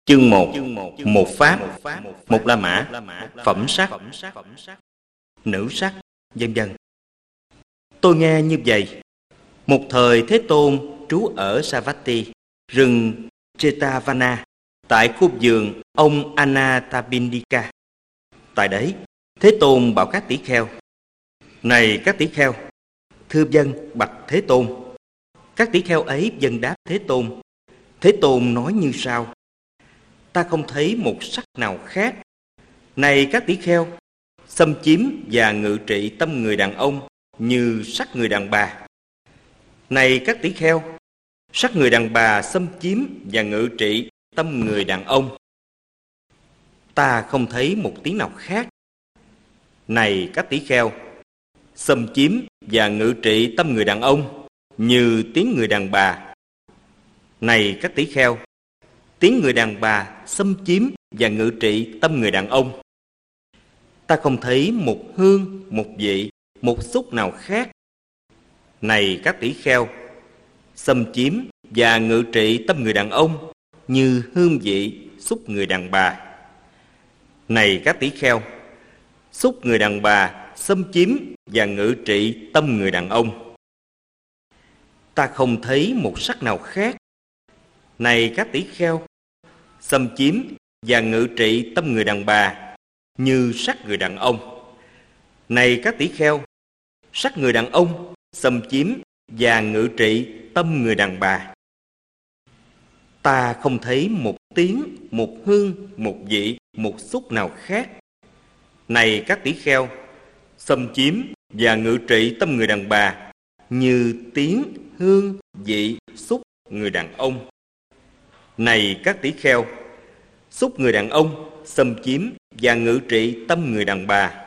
Chương 1. Một pháp, một la mã, phẩm sắc, nữ sắc, vân vân. Tôi nghe như vậy. Một thời Thế Tôn trú ở Savatthi, rừng Jetavana, tại khu vườn ông Anathapindika. Tại đấy, Thế Tôn bảo các tỷ kheo: Này các tỷ kheo, thưa vâng, bạch Thế Tôn. Các tỷ kheo ấy vâng đáp Thế Tôn. Thế Tôn nói như sau: Ta không thấy một sắc nào khác. Này các tỷ kheo, xâm chiếm và ngự trị tâm người đàn ông như sắc người đàn bà. Này các tỷ kheo, sắc người đàn bà xâm chiếm và ngự trị tâm người đàn ông. Ta không thấy một tiếng nào khác. Này các tỷ kheo, xâm chiếm và ngự trị tâm người đàn ông như tiếng người đàn bà. Này các tỷ kheo, tiếng người đàn bà xâm chiếm và ngự trị tâm người đàn ông. Ta không thấy một hương, một vị, một xúc nào khác. Này các tỷ kheo, xâm chiếm và ngự trị tâm người đàn ông như hương vị, xúc người đàn bà. Này các tỷ kheo, xúc người đàn bà xâm chiếm và ngự trị tâm người đàn ông. Ta không thấy một sắc nào khác. Này các tỷ kheo, xâm chiếm và ngự trị tâm người đàn bà như sắc người đàn ông. Này các tỷ kheo, sắc người đàn ông xâm chiếm và ngự trị tâm người đàn bà. Ta không thấy một tiếng, một hương, một vị, một xúc nào khác. Này các tỷ kheo, xâm chiếm và ngự trị tâm người đàn bà như tiếng, hương, vị, xúc người đàn ông. Này các tỷ kheo, xúc người đàn ông xâm chiếm và ngự trị tâm người đàn bà